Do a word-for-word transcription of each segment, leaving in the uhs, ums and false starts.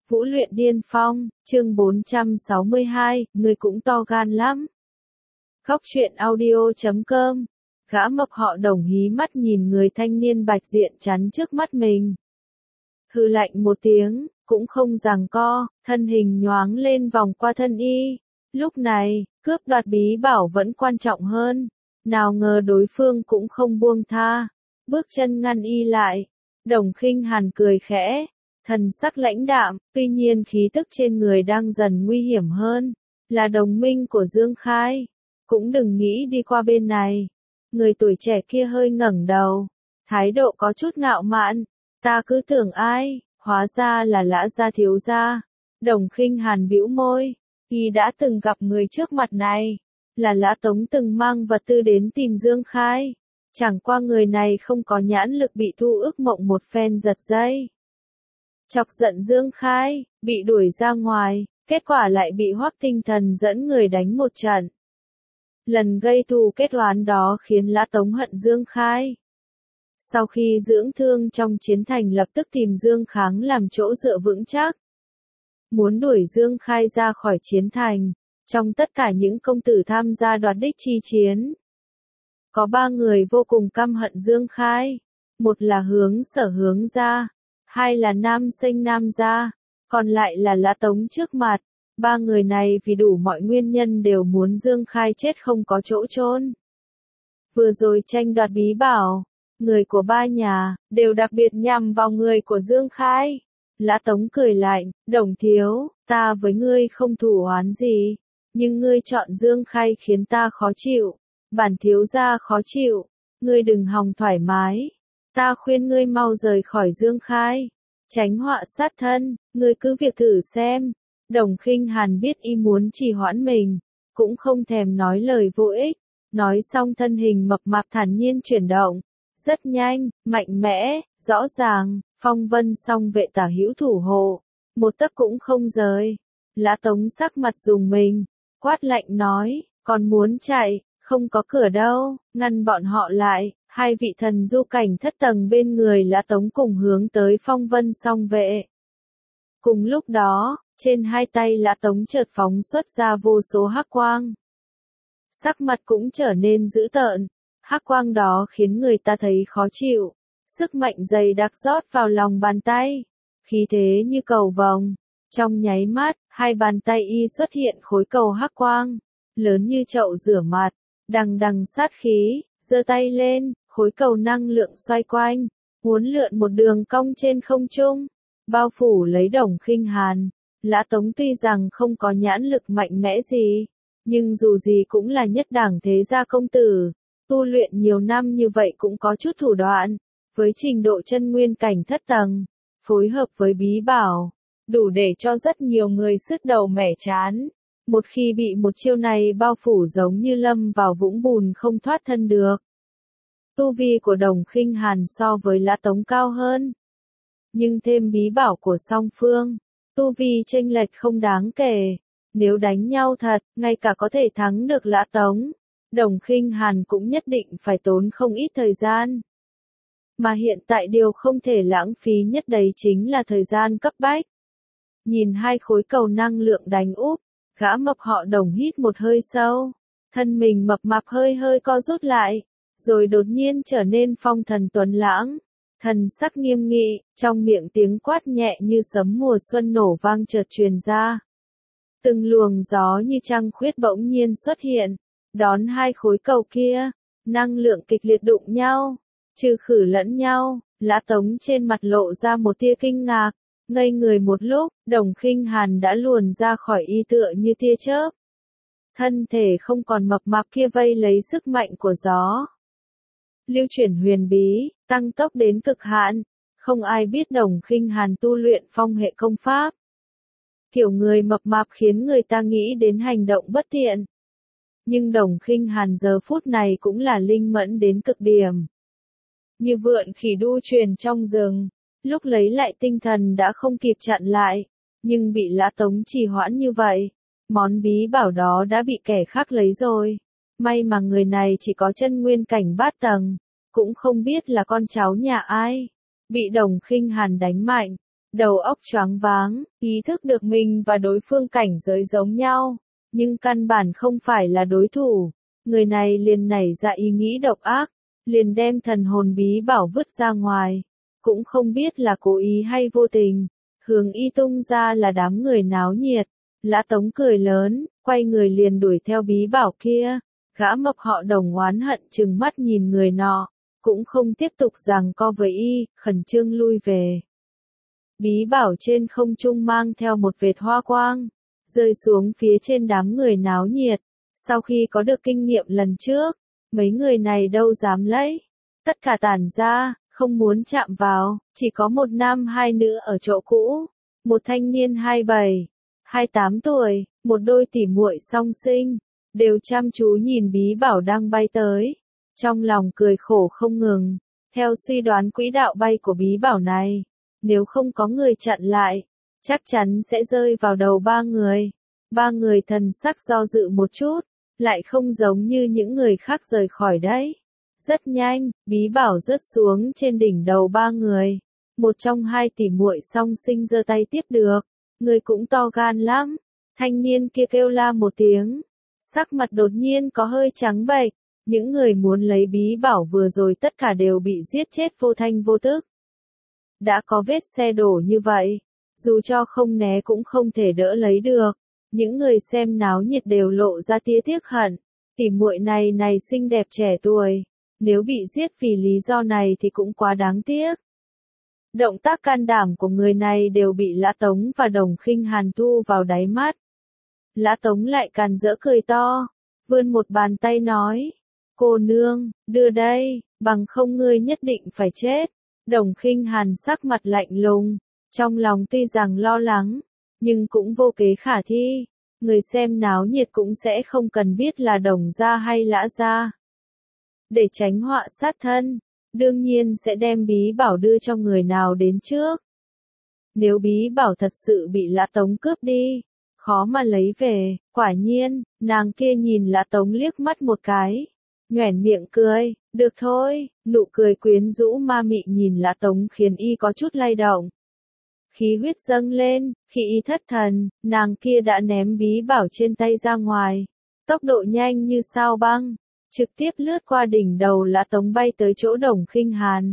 Vũ luyện điên phong, chương bốn trăm sáu mươi hai, người cũng to gan lắm. Góc truyện audio chấm com, gã mập họ Đồng hí mắt nhìn người thanh niên bạch diện chắn trước mắt mình. Hừ lạnh một tiếng, cũng không giằng co, thân hình nhoáng lên vòng qua thân y. Lúc này, cướp đoạt bí bảo vẫn quan trọng hơn. Nào ngờ đối phương cũng không buông tha, bước chân ngăn y lại. Đồng Khinh Hàn cười khẽ, thần sắc lãnh đạm, tuy nhiên khí tức trên người đang dần nguy hiểm hơn, là đồng minh của Dương Khai. Cũng đừng nghĩ đi qua bên này. Người tuổi trẻ kia hơi ngẩng đầu, thái độ có chút ngạo mạn. Ta cứ tưởng ai, hóa ra là Lã gia thiếu gia. Đồng Khinh Hàn bĩu môi, y đã từng gặp người trước mặt này, là Lã Tống từng mang vật tư đến tìm Dương Khai. Chẳng qua người này không có nhãn lực, bị Thu Ước Mộng một phen giật dây. Chọc giận Dương Khai, bị đuổi ra ngoài, kết quả lại bị Hoắc Tinh Thần dẫn người đánh một trận. Lần gây thù kết oán đó khiến Lã Tống hận Dương Khai. Sau khi dưỡng thương trong chiến thành lập tức tìm Dương Kháng làm chỗ dựa vững chắc. Muốn đuổi Dương Khai ra khỏi chiến thành, trong tất cả những công tử tham gia đoạt đích chi chiến. Có ba người vô cùng căm hận Dương Khai. Một là Hướng Sở Hướng gia, hai là Nam Sinh Nam gia, còn lại là Lã Tống trước mặt. Ba người này vì đủ mọi nguyên nhân đều muốn Dương Khai chết không có chỗ chôn. Vừa rồi tranh đoạt bí bảo, người của ba nhà đều đặc biệt nhằm vào người của Dương Khai. Lã Tống cười lạnh, Đồng thiếu, ta với ngươi không thù oán gì, nhưng ngươi chọn Dương Khai khiến ta khó chịu. Bản thiếu gia khó chịu, ngươi đừng hòng thoải mái. Ta khuyên ngươi mau rời khỏi Dương Khai, tránh họa sát thân, ngươi cứ việc thử xem. Đồng Khinh Hàn biết y muốn trì hoãn mình, cũng không thèm nói lời vô ích. Nói xong thân hình mập mạp thản nhiên chuyển động, rất nhanh, mạnh mẽ, rõ ràng. Phong vân song vệ tả hữu thủ hộ, một tấc cũng không rời. Lã Tống sắc mặt rùng mình, quát lạnh nói, còn muốn chạy, không có cửa đâu, ngăn bọn họ lại. Hai vị thần du cảnh thất tầng bên người Lã Tống cùng hướng tới phong vân song vệ. Cùng lúc đó, trên hai tay Lã Tống chợt phóng xuất ra vô số hắc quang. Sắc mặt cũng trở nên dữ tợn, hắc quang đó khiến người ta thấy khó chịu. Sức mạnh dày đặc rót vào lòng bàn tay, khí thế như cầu vồng. Trong nháy mắt, hai bàn tay y xuất hiện khối cầu hắc quang, lớn như chậu rửa mặt, đằng đằng sát khí, giơ tay lên, khối cầu năng lượng xoay quanh, uốn lượn một đường cong trên không trung, bao phủ lấy Đồng Khinh Hàn. Lã Tống tuy rằng không có nhãn lực mạnh mẽ gì, nhưng dù gì cũng là nhất đẳng thế gia công tử, tu luyện nhiều năm như vậy cũng có chút thủ đoạn. Với trình độ chân nguyên cảnh thất tầng, phối hợp với bí bảo, đủ để cho rất nhiều người sứt đầu mẻ trán. Một khi bị một chiêu này bao phủ giống như lâm vào vũng bùn không thoát thân được. Tu vi của Đồng Khinh Hàn so với Lã Tống cao hơn, nhưng thêm bí bảo của song phương, tu vi chênh lệch không đáng kể. Nếu đánh nhau thật, ngay cả có thể thắng được Lã Tống, Đồng Khinh Hàn cũng nhất định phải tốn không ít thời gian. Mà hiện tại điều không thể lãng phí nhất đấy chính là thời gian cấp bách. Nhìn hai khối cầu năng lượng đánh úp, gã mập họ Đồng hít một hơi sâu, thân mình mập mạp hơi hơi co rút lại, rồi đột nhiên trở nên phong thần tuấn lãng, thần sắc nghiêm nghị, trong miệng tiếng quát nhẹ như sấm mùa xuân nổ vang chợt truyền ra. Từng luồng gió như trăng khuyết bỗng nhiên xuất hiện, đón hai khối cầu kia, năng lượng kịch liệt đụng nhau, trừ khử lẫn nhau. Lã Tống trên mặt lộ ra một tia kinh ngạc, ngây người một lúc. Đồng Khinh Hàn đã luồn ra khỏi y tựa như tia chớp. Thân thể không còn mập mạp kia vây lấy sức mạnh của gió. Lưu chuyển huyền bí, tăng tốc đến cực hạn. Không ai biết Đồng Khinh Hàn tu luyện phong hệ công pháp. Kiểu người mập mạp khiến người ta nghĩ đến hành động bất tiện. Nhưng Đồng Khinh Hàn giờ phút này cũng là linh mẫn đến cực điểm. Như vượn khỉ đu truyền trong rừng, lúc lấy lại tinh thần đã không kịp chặn lại, nhưng bị Lã Tống trì hoãn như vậy, món bí bảo đó đã bị kẻ khác lấy rồi. May mà người này chỉ có chân nguyên cảnh bát tầng, cũng không biết là con cháu nhà ai, bị Đồng Khinh Hàn đánh mạnh, đầu óc choáng váng, ý thức được mình và đối phương cảnh giới giống nhau, nhưng căn bản không phải là đối thủ. Người này liền nảy ra ý nghĩ độc ác, liền đem thần hồn bí bảo vứt ra ngoài, cũng không biết là cố ý hay vô tình, hướng y tung ra là đám người náo nhiệt. Lã Tống cười lớn, quay người liền đuổi theo bí bảo kia, gã mập họ Đồng oán hận trừng mắt nhìn người nọ, cũng không tiếp tục giằng co với y, khẩn trương lui về. Bí bảo trên không trung mang theo một vệt hoa quang, rơi xuống phía trên đám người náo nhiệt. Sau khi có được kinh nghiệm lần trước, mấy người này đâu dám lấy, tất cả tản ra, không muốn chạm vào, chỉ có một nam hai nữ ở chỗ cũ, một thanh niên hai bảy, hai tám tuổi, một đôi tỉ muội song sinh, đều chăm chú nhìn bí bảo đang bay tới, trong lòng cười khổ không ngừng. Theo suy đoán quỹ đạo bay của bí bảo này, nếu không có người chặn lại, chắc chắn sẽ rơi vào đầu ba người. Ba người thần sắc do dự một chút, lại không giống như những người khác rời khỏi đấy. Rất nhanh, bí bảo rớt xuống trên đỉnh đầu ba người. Một trong hai tỷ muội song sinh giơ tay tiếp được, người cũng to gan lắm. Thanh niên kia kêu la một tiếng, sắc mặt đột nhiên có hơi trắng bệch. Những người muốn lấy bí bảo vừa rồi tất cả đều bị giết chết vô thanh vô tức. Đã có vết xe đổ như vậy, dù cho không né cũng không thể đỡ lấy được. Những người xem náo nhiệt đều lộ ra tia tiếc hận. Tỷ muội này này xinh đẹp trẻ tuổi, nếu bị giết vì lý do này thì cũng quá đáng tiếc. Động tác can đảm của người này đều bị Lã Tống và Đồng Khinh Hàn thu vào đáy mắt. Lã Tống lại càn rỡ cười to, vươn một bàn tay nói, cô nương, đưa đây, bằng không ngươi nhất định phải chết. Đồng Khinh Hàn sắc mặt lạnh lùng, trong lòng tuy rằng lo lắng, nhưng cũng vô kế khả thi. Người xem náo nhiệt cũng sẽ không cần biết là Đồng gia hay Lã gia. Để tránh họa sát thân, đương nhiên sẽ đem bí bảo đưa cho người nào đến trước. Nếu bí bảo thật sự bị Lã Tống cướp đi, khó mà lấy về. Quả nhiên, nàng kia nhìn Lã Tống liếc mắt một cái, nhoẻn miệng cười, được thôi. Nụ cười quyến rũ ma mị nhìn Lã Tống khiến y có chút lay động. Khí huyết dâng lên, khi y thất thần, nàng kia đã ném bí bảo trên tay ra ngoài, tốc độ nhanh như sao băng, trực tiếp lướt qua đỉnh đầu Lã Tống bay tới chỗ Đồng Khinh Hàn.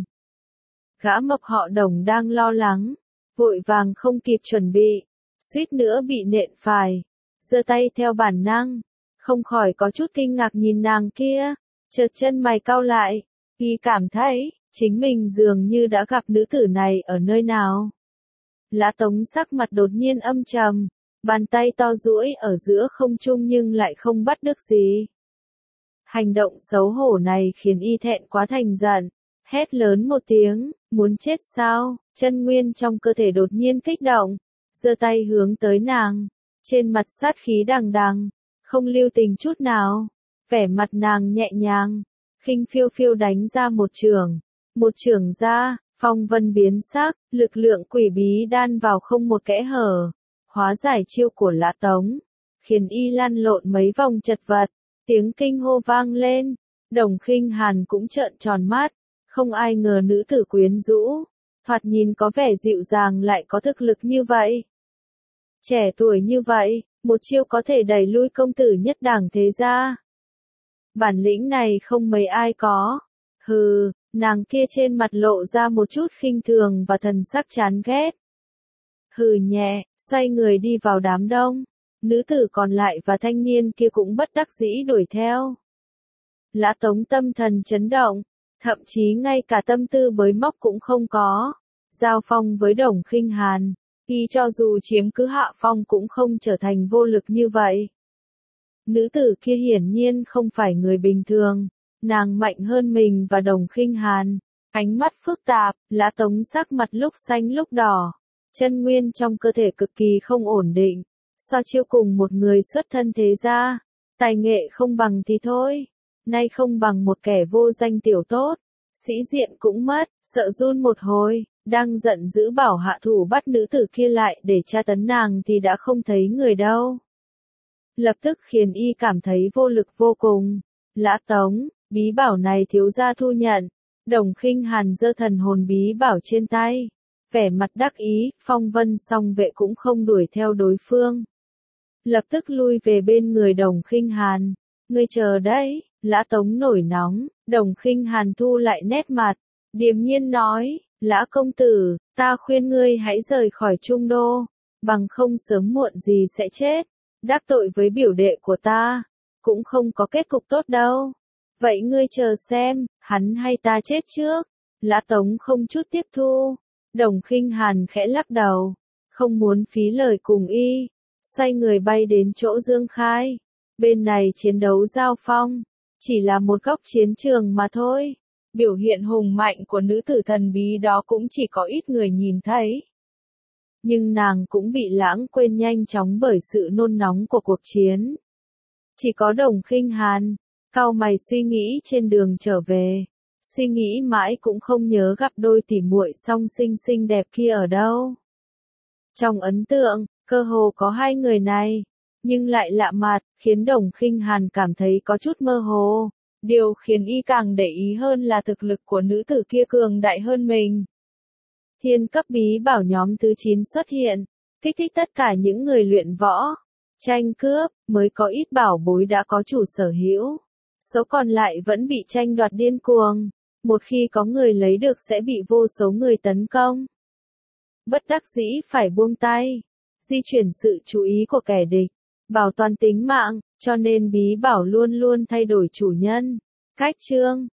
Gã mập họ Đồng đang lo lắng, vội vàng không kịp chuẩn bị, suýt nữa bị nện phải, giơ tay theo bản năng, không khỏi có chút kinh ngạc nhìn nàng kia, chợt chân mày cau lại, y cảm thấy, chính mình dường như đã gặp nữ tử này ở nơi nào. Lã Tống sắc mặt đột nhiên âm trầm, bàn tay to duỗi ở giữa không trung nhưng lại không bắt được gì. Hành động xấu hổ này khiến y thẹn quá thành giận, hét lớn một tiếng, muốn chết sao? Chân nguyên trong cơ thể đột nhiên kích động, giơ tay hướng tới nàng, trên mặt sát khí đằng đằng, không lưu tình chút nào, vẻ mặt nàng nhẹ nhàng, khinh phiêu phiêu đánh ra một chưởng, một chưởng ra. Phong vân biến sắc, lực lượng quỷ bí đan vào không một kẽ hở, hóa giải chiêu của Lã Tống, khiến y lăn lộn mấy vòng chật vật, tiếng kinh hô vang lên, Đồng Khinh Hàn cũng trợn tròn mắt, không ai ngờ nữ tử quyến rũ, thoạt nhìn có vẻ dịu dàng lại có thực lực như vậy. Trẻ tuổi như vậy, một chiêu có thể đẩy lui công tử nhất đẳng thế gia. Bản lĩnh này không mấy ai có, hừ. Nàng kia trên mặt lộ ra một chút khinh thường và thần sắc chán ghét. Hừ nhẹ, xoay người đi vào đám đông. Nữ tử còn lại và thanh niên kia cũng bất đắc dĩ đuổi theo. Lã Tống tâm thần chấn động, thậm chí ngay cả tâm tư bới móc cũng không có. Giao phong với Đồng Khinh Hàn, y cho dù chiếm cứ hạ phong cũng không trở thành vô lực như vậy. Nữ tử kia hiển nhiên không phải người bình thường. Nàng mạnh hơn mình và Đồng Khinh Hàn, ánh mắt phức tạp, Lã Tống sắc mặt lúc xanh lúc đỏ, chân nguyên trong cơ thể cực kỳ không ổn định, so chiêu cùng một người xuất thân thế gia, tài nghệ không bằng thì thôi, nay không bằng một kẻ vô danh tiểu tốt, sĩ diện cũng mất, sợ run một hồi, đang giận dữ bảo hạ thủ bắt nữ tử kia lại để tra tấn nàng thì đã không thấy người đâu. Lập tức khiến y cảm thấy vô lực vô cùng. Lã Tống, bí bảo này thiếu gia thu nhận. Đồng Khinh Hàn giơ thần hồn bí bảo trên tay, Vẻ mặt đắc ý, phong vân song vệ cũng không đuổi theo đối phương. Lập tức lui về bên người Đồng Khinh Hàn. Ngươi chờ đấy, Lã Tống nổi nóng, Đồng Khinh Hàn thu lại nét mặt, điềm nhiên nói, Lã công tử, ta khuyên ngươi hãy rời khỏi Trung Đô, bằng không sớm muộn gì sẽ chết, đắc tội với biểu đệ của ta, cũng không có kết cục tốt đâu. Vậy ngươi chờ xem, hắn hay ta chết trước. Lã Tống không chút tiếp thu. Đồng Khinh Hàn khẽ lắc đầu, không muốn phí lời cùng y, xoay người bay đến chỗ Dương Khai. Bên này chiến đấu giao phong, chỉ là một góc chiến trường mà thôi. Biểu hiện hùng mạnh của nữ tử thần bí đó cũng chỉ có ít người nhìn thấy. Nhưng nàng cũng bị lãng quên nhanh chóng bởi sự nôn nóng của cuộc chiến. Chỉ có Đồng Khinh Hàn, cau mày suy nghĩ trên đường trở về. Suy nghĩ mãi cũng không nhớ gặp đôi tỉ muội song sinh xinh đẹp kia ở đâu. Trong ấn tượng, cơ hồ có hai người này, nhưng lại lạ mặt, khiến Đồng Khinh Hàn cảm thấy có chút mơ hồ. Điều khiến y càng để ý hơn là thực lực của nữ tử kia cường đại hơn mình. Thiên cấp bí bảo nhóm thứ chín xuất hiện, kích thích tất cả những người luyện võ. Tranh cướp, mới có ít bảo bối đã có chủ sở hữu. Số còn lại vẫn bị tranh đoạt điên cuồng. Một khi có người lấy được sẽ bị vô số người tấn công. Bất đắc dĩ phải buông tay, di chuyển sự chú ý của kẻ địch, bảo toàn tính mạng, cho nên bí bảo luôn luôn thay đổi chủ nhân. Cách chương